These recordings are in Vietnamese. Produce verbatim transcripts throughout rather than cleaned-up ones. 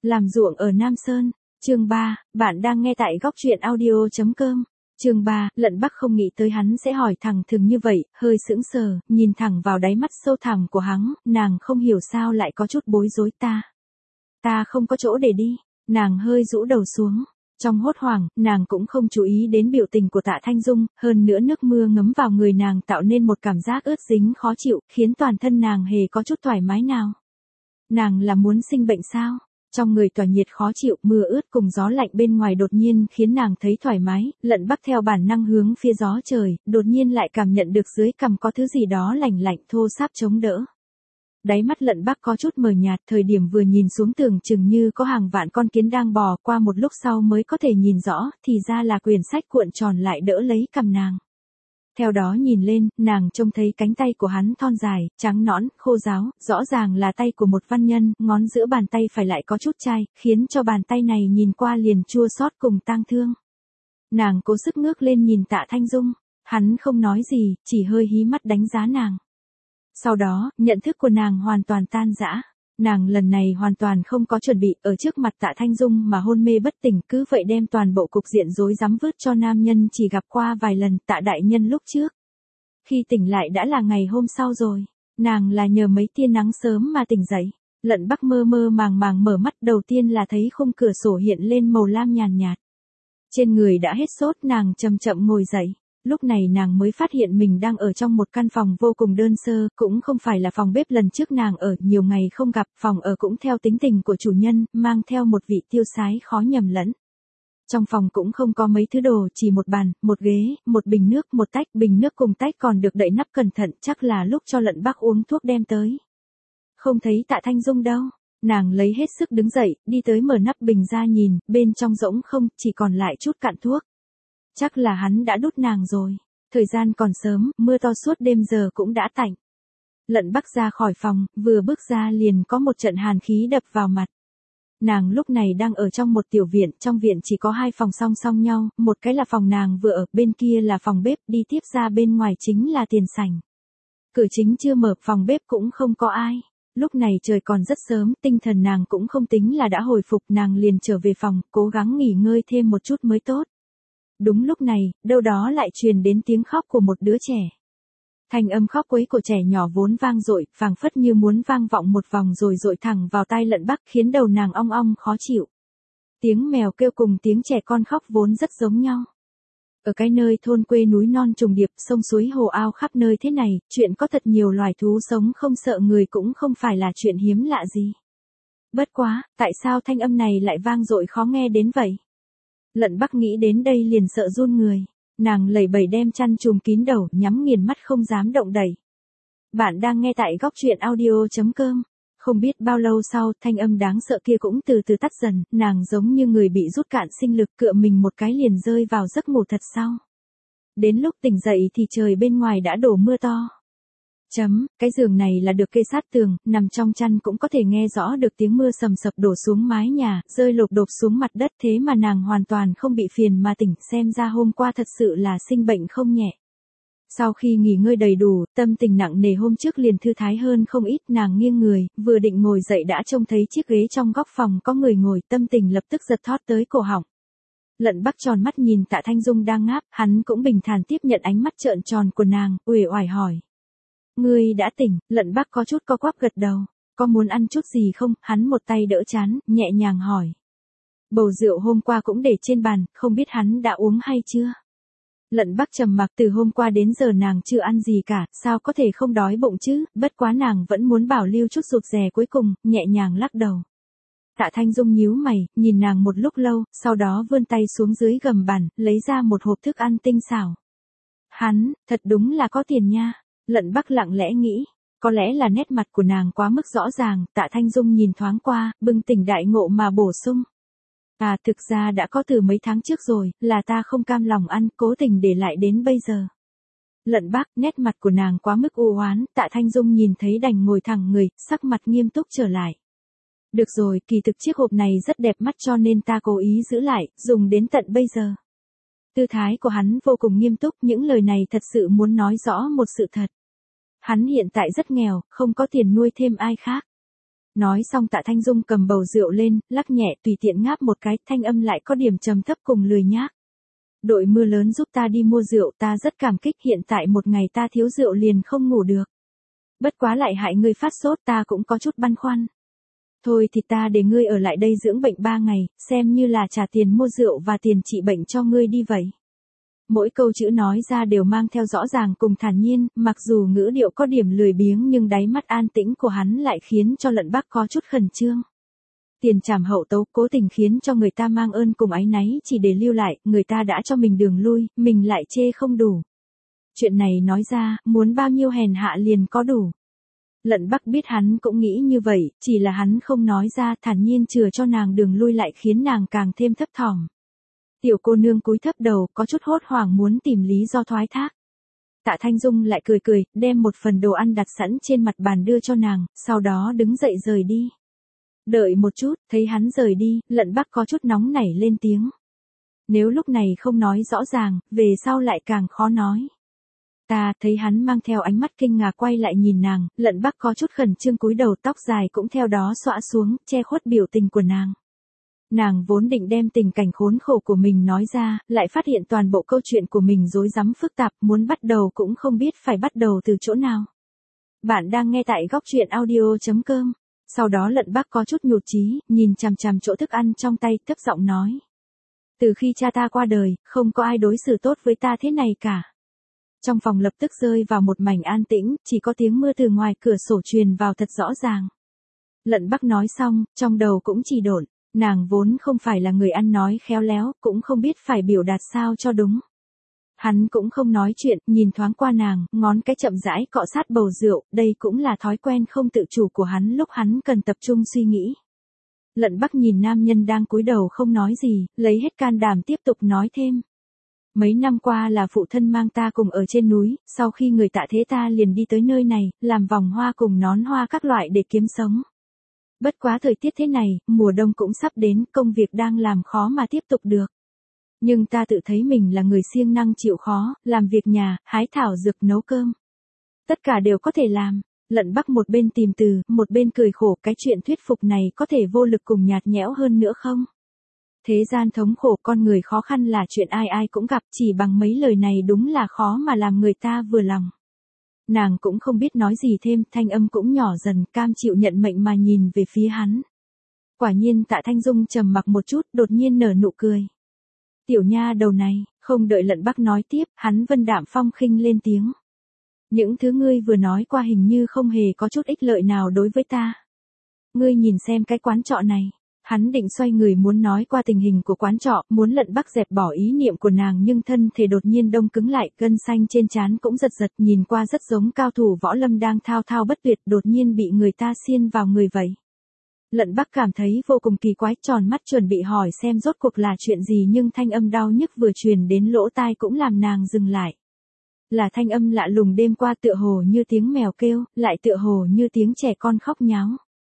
Làm ruộng ở Nam Sơn, chương ba, bạn đang nghe tại góc truyện audio chấm com. Chương ba, Lận Bắc không nghĩ tới hắn sẽ hỏi thẳng thừng như vậy, hơi sững sờ, nhìn thẳng vào đáy mắt sâu thẳm của hắn, nàng không hiểu sao lại có chút bối rối ta. Ta không có chỗ để đi, nàng hơi rũ đầu xuống. Trong hốt hoảng, nàng cũng không chú ý đến biểu tình của Tạ Thanh Dung, hơn nữa nước mưa ngấm vào người nàng tạo nên một cảm giác ướt dính khó chịu, khiến toàn thân nàng hề có chút thoải mái nào. Nàng là muốn sinh bệnh sao? Trong người tỏa nhiệt khó chịu, mưa ướt cùng gió lạnh bên ngoài đột nhiên khiến nàng thấy thoải mái, Lận Bắc theo bản năng hướng phía gió trời, đột nhiên lại cảm nhận được dưới cằm có thứ gì đó lạnh lạnh thô ráp chống đỡ. Đáy mắt Lận Bắc có chút mờ nhạt, thời điểm vừa nhìn xuống tưởng chừng như có hàng vạn con kiến đang bò, qua một lúc sau mới có thể nhìn rõ, thì ra là quyển sách cuộn tròn lại đỡ lấy cằm nàng. Theo đó nhìn lên, nàng trông thấy cánh tay của hắn thon dài, trắng nõn, khô ráo, rõ ràng là tay của một văn nhân, ngón giữa bàn tay phải lại có chút chai, khiến cho bàn tay này nhìn qua liền chua xót cùng tang thương. Nàng cố sức ngước lên nhìn Tạ Thanh Dung, hắn không nói gì, chỉ hơi hí mắt đánh giá nàng. Sau đó, nhận thức của nàng hoàn toàn tan rã. Nàng lần này hoàn toàn không có chuẩn bị, ở trước mặt Tạ Thanh Dung mà hôn mê bất tỉnh, cứ vậy đem toàn bộ cục diện rối rắm vứt cho nam nhân chỉ gặp qua vài lần, Tạ đại nhân lúc trước. Khi tỉnh lại đã là ngày hôm sau rồi, nàng là nhờ mấy tia nắng sớm mà tỉnh dậy. Lận Bắc mơ mơ màng màng mở mắt, đầu tiên là thấy khung cửa sổ hiện lên màu lam nhàn nhạt. Trên người đã hết sốt, nàng chậm chậm ngồi dậy. Lúc này nàng mới phát hiện mình đang ở trong một căn phòng vô cùng đơn sơ, cũng không phải là phòng bếp lần trước nàng ở, nhiều ngày không gặp, phòng ở cũng theo tính tình của chủ nhân, mang theo một vị tiêu sái khó nhầm lẫn. Trong phòng cũng không có mấy thứ đồ, chỉ một bàn, một ghế, một bình nước, một tách, bình nước cùng tách còn được đậy nắp cẩn thận, chắc là lúc cho Lận Bắc uống thuốc đem tới. Không thấy Tạ Thanh Dung đâu, nàng lấy hết sức đứng dậy, đi tới mở nắp bình ra nhìn, bên trong rỗng không, chỉ còn lại chút cạn thuốc. Chắc là hắn đã đút nàng rồi. Thời gian còn sớm, mưa to suốt đêm giờ cũng đã tạnh. Lận Bắc ra khỏi phòng, vừa bước ra liền có một trận hàn khí đập vào mặt. Nàng lúc này đang ở trong một tiểu viện, trong viện chỉ có hai phòng song song nhau, một cái là phòng nàng vừa ở, bên kia là phòng bếp, đi tiếp ra bên ngoài chính là tiền sảnh. Cửa chính chưa mở, phòng bếp cũng không có ai. Lúc này trời còn rất sớm, tinh thần nàng cũng không tính là đã hồi phục, nàng liền trở về phòng, cố gắng nghỉ ngơi thêm một chút mới tốt. Đúng lúc này, đâu đó lại truyền đến tiếng khóc của một đứa trẻ. Thanh âm khóc quấy của trẻ nhỏ vốn vang dội, phảng phất như muốn vang vọng một vòng rồi dội thẳng vào tai Lận Bắc, khiến đầu nàng ong ong khó chịu. Tiếng mèo kêu cùng tiếng trẻ con khóc vốn rất giống nhau. Ở cái nơi thôn quê núi non trùng điệp, sông suối hồ ao khắp nơi thế này, chuyện có thật nhiều loài thú sống không sợ người cũng không phải là chuyện hiếm lạ gì. Bất quá, tại sao thanh âm này lại vang dội khó nghe đến vậy? Lận Bắc nghĩ đến đây liền sợ run người. Nàng lẩy bẩy đem chăn trùm kín đầu, nhắm nghiền mắt không dám động đậy. Bạn đang nghe tại góc truyện audio chấm com. Không biết bao lâu sau, thanh âm đáng sợ kia cũng từ từ tắt dần, nàng giống như người bị rút cạn sinh lực, cựa mình một cái liền rơi vào giấc ngủ thật sâu. Đến lúc tỉnh dậy thì trời bên ngoài đã đổ mưa to. Chấm, cái giường này là được kê sát tường, nằm trong chăn cũng có thể nghe rõ được tiếng mưa sầm sập đổ xuống mái nhà, rơi lộp đột xuống mặt đất, thế mà nàng hoàn toàn không bị phiền mà tỉnh, xem ra hôm qua thật sự là sinh bệnh không nhẹ. Sau khi nghỉ ngơi đầy đủ, tâm tình nặng nề hôm trước liền thư thái hơn không ít, nàng nghiêng người, vừa định ngồi dậy đã trông thấy chiếc ghế trong góc phòng có người ngồi, tâm tình lập tức giật thót tới cổ họng. Lận Bắc tròn mắt nhìn Tạ Thanh Dung đang ngáp, hắn cũng bình thản tiếp nhận ánh mắt trợn tròn của nàng, uể oải hỏi. Ngươi đã tỉnh, Lận Bắc có chút co quắp gật đầu, có muốn ăn chút gì không, hắn một tay đỡ chán, nhẹ nhàng hỏi. Bầu rượu hôm qua cũng để trên bàn, không biết hắn đã uống hay chưa? Lận Bắc trầm mặc, từ hôm qua đến giờ nàng chưa ăn gì cả, sao có thể không đói bụng chứ, bất quá nàng vẫn muốn bảo lưu chút rụt rè cuối cùng, nhẹ nhàng lắc đầu. Tạ Thanh Dung nhíu mày, nhìn nàng một lúc lâu, sau đó vươn tay xuống dưới gầm bàn, lấy ra một hộp thức ăn tinh xảo. Hắn, thật đúng là có tiền nha. Lận Bắc lặng lẽ nghĩ, có lẽ là nét mặt của nàng quá mức rõ ràng, Tạ Thanh Dung nhìn thoáng qua, bừng tỉnh đại ngộ mà bổ sung. À, thực ra đã có từ mấy tháng trước rồi, là ta không cam lòng ăn, cố tình để lại đến bây giờ. Lận Bắc, nét mặt của nàng quá mức u oán, Tạ Thanh Dung nhìn thấy đành ngồi thẳng người, sắc mặt nghiêm túc trở lại. Được rồi, kỳ thực chiếc hộp này rất đẹp mắt cho nên ta cố ý giữ lại, dùng đến tận bây giờ. Tư thái của hắn vô cùng nghiêm túc, những lời này thật sự muốn nói rõ một sự thật. Hắn hiện tại rất nghèo, không có tiền nuôi thêm ai khác. Nói xong Tạ Thanh Dung cầm bầu rượu lên, lắc nhẹ tùy tiện ngáp một cái, thanh âm lại có điểm trầm thấp cùng lười nhác. Đội mưa lớn giúp ta đi mua rượu, ta rất cảm kích, hiện tại một ngày ta thiếu rượu liền không ngủ được. Bất quá lại hại ngươi phát sốt, ta cũng có chút băn khoăn. Thôi thì ta để ngươi ở lại đây dưỡng bệnh ba ngày, xem như là trả tiền mua rượu và tiền trị bệnh cho ngươi đi vậy. Mỗi câu chữ nói ra đều mang theo rõ ràng cùng thản nhiên, mặc dù ngữ điệu có điểm lười biếng nhưng đáy mắt an tĩnh của hắn lại khiến cho Lận Bắc có chút khẩn trương. Tiền trảm hậu tấu, cố tình khiến cho người ta mang ơn cùng áy náy chỉ để lưu lại, người ta đã cho mình đường lui, mình lại chê không đủ. Chuyện này nói ra, muốn bao nhiêu hèn hạ liền có đủ. Lận Bắc biết hắn cũng nghĩ như vậy, chỉ là hắn không nói ra, thản nhiên chừa cho nàng đường lui lại khiến nàng càng thêm thấp thỏm. Tiểu cô nương cúi thấp đầu, có chút hốt hoảng muốn tìm lý do thoái thác. Tạ Thanh Dung lại cười cười, đem một phần đồ ăn đặt sẵn trên mặt bàn đưa cho nàng, sau đó đứng dậy rời đi. Đợi một chút, thấy hắn rời đi, Lận Bắc có chút nóng nảy lên tiếng. Nếu lúc này không nói rõ ràng, về sau lại càng khó nói. Ta thấy hắn mang theo ánh mắt kinh ngạc quay lại nhìn nàng, Lận Bắc có chút khẩn trương cúi đầu, tóc dài cũng theo đó xõa xuống, che khuất biểu tình của nàng. Nàng vốn định đem tình cảnh khốn khổ của mình nói ra, lại phát hiện toàn bộ câu chuyện của mình rối rắm phức tạp, muốn bắt đầu cũng không biết phải bắt đầu từ chỗ nào. Bạn đang nghe tại góc truyện audio chấm com. Sau đó Lận Bắc có chút nhụt chí, nhìn chằm chằm chỗ thức ăn trong tay, thấp giọng nói. Từ khi cha ta qua đời, không có ai đối xử tốt với ta thế này cả. Trong phòng lập tức rơi vào một mảnh an tĩnh, chỉ có tiếng mưa từ ngoài cửa sổ truyền vào thật rõ ràng. Lận Bắc nói xong, trong đầu cũng chỉ độn, nàng vốn không phải là người ăn nói khéo léo, cũng không biết phải biểu đạt sao cho đúng. Hắn cũng không nói chuyện, nhìn thoáng qua nàng, ngón cái chậm rãi cọ sát bầu rượu, đây cũng là thói quen không tự chủ của hắn lúc hắn cần tập trung suy nghĩ. Lận Bắc nhìn nam nhân đang cúi đầu không nói gì, lấy hết can đảm tiếp tục nói thêm. Mấy năm qua là phụ thân mang ta cùng ở trên núi, sau khi người tạ thế ta liền đi tới nơi này, làm vòng hoa cùng nón hoa các loại để kiếm sống. Bất quá thời tiết thế này, mùa đông cũng sắp đến, công việc đang làm khó mà tiếp tục được. Nhưng ta tự thấy mình là người siêng năng chịu khó, làm việc nhà, hái thảo dược nấu cơm. Tất cả đều có thể làm. Lận Bắc một bên tìm từ, một bên cười khổ, cái chuyện thuyết phục này có thể vô lực cùng nhạt nhẽo hơn nữa không? Thế gian thống khổ, con người khó khăn là chuyện ai ai cũng gặp, chỉ bằng mấy lời này đúng là khó mà làm người ta vừa lòng. Nàng cũng không biết nói gì thêm, thanh âm cũng nhỏ dần, cam chịu nhận mệnh mà nhìn về phía hắn. Quả nhiên Tạ Thanh Dung trầm mặc một chút, đột nhiên nở nụ cười. Tiểu nha đầu này, không đợi Lận Bắc nói tiếp, hắn vân đạm phong khinh lên tiếng. Những thứ ngươi vừa nói qua hình như không hề có chút ích lợi nào đối với ta. Ngươi nhìn xem cái quán trọ này. Hắn định xoay người muốn nói qua tình hình của quán trọ, muốn Lận Bắc dẹp bỏ ý niệm của nàng nhưng thân thể đột nhiên đông cứng lại, gân xanh trên trán cũng giật giật, nhìn qua rất giống cao thủ võ lâm đang thao thao bất tuyệt, đột nhiên bị người ta xiên vào người vậy. Lận Bắc cảm thấy vô cùng kỳ quái, tròn mắt chuẩn bị hỏi xem rốt cuộc là chuyện gì nhưng thanh âm đau nhức vừa truyền đến lỗ tai cũng làm nàng dừng lại. Là thanh âm lạ lùng đêm qua, tựa hồ như tiếng mèo kêu, lại tựa hồ như tiếng trẻ con khóc nháo.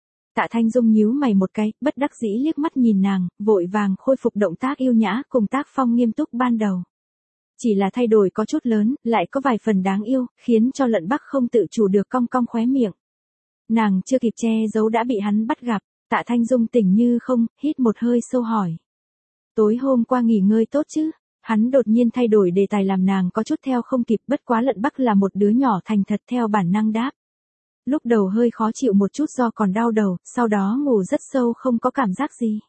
Tạ Thanh Dung nhíu mày một cái, bất đắc dĩ liếc mắt nhìn nàng, vội vàng khôi phục động tác yêu nhã cùng tác phong nghiêm túc ban đầu. Chỉ là thay đổi có chút lớn, lại có vài phần đáng yêu, khiến cho Lận Bắc không tự chủ được cong cong khóe miệng. Nàng chưa kịp che giấu đã bị hắn bắt gặp, Tạ Thanh Dung tỉnh như không, hít một hơi sâu hỏi. Tối hôm qua nghỉ ngơi tốt chứ? Hắn đột nhiên thay đổi đề tài làm nàng có chút theo không kịp, bất quá Lận Bắc là một đứa nhỏ thành thật theo bản năng đáp. Lúc đầu hơi khó chịu một chút do còn đau đầu, sau đó ngủ rất sâu không có cảm giác gì.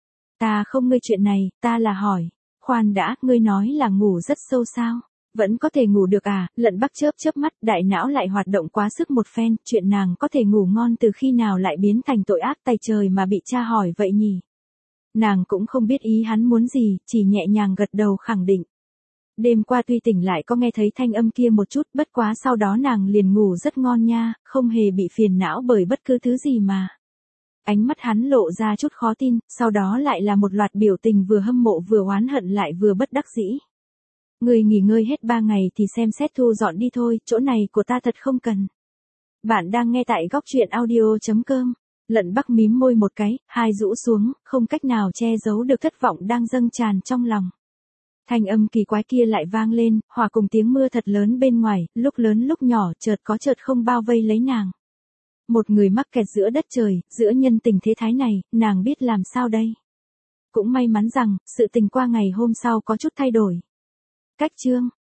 Ta không ngươi chuyện này, ta là hỏi. Khoan đã, ngươi nói là ngủ rất sâu sao? Vẫn có thể ngủ được à? Lận Bắc chớp chớp mắt, đại não lại hoạt động quá sức một phen, chuyện nàng có thể ngủ ngon từ khi nào lại biến thành tội ác tày trời mà bị cha hỏi vậy nhỉ? Nàng cũng không biết ý hắn muốn gì, chỉ nhẹ nhàng gật đầu khẳng định. Đêm qua tuy tỉnh lại có nghe thấy thanh âm kia một chút, bất quá sau đó nàng liền ngủ rất ngon nha, không hề bị phiền não bởi bất cứ thứ gì mà. Ánh mắt hắn lộ ra chút khó tin, sau đó lại là một loạt biểu tình vừa hâm mộ vừa oán hận lại vừa bất đắc dĩ. Người nghỉ ngơi hết ba ngày thì xem xét thu dọn đi thôi, chỗ này của ta thật không cần. Bạn đang nghe tại góc truyện audio chấm com. Lận Bắc mím môi một cái, hai rũ xuống, không cách nào che giấu được thất vọng đang dâng tràn trong lòng. Thanh âm kỳ quái kia lại vang lên, hòa cùng tiếng mưa thật lớn bên ngoài, lúc lớn lúc nhỏ, chợt có chợt không bao vây lấy nàng. Một người mắc kẹt giữa đất trời, giữa nhân tình thế thái này, nàng biết làm sao đây? Cũng may mắn rằng, sự tình qua ngày hôm sau có chút thay đổi. Cách chương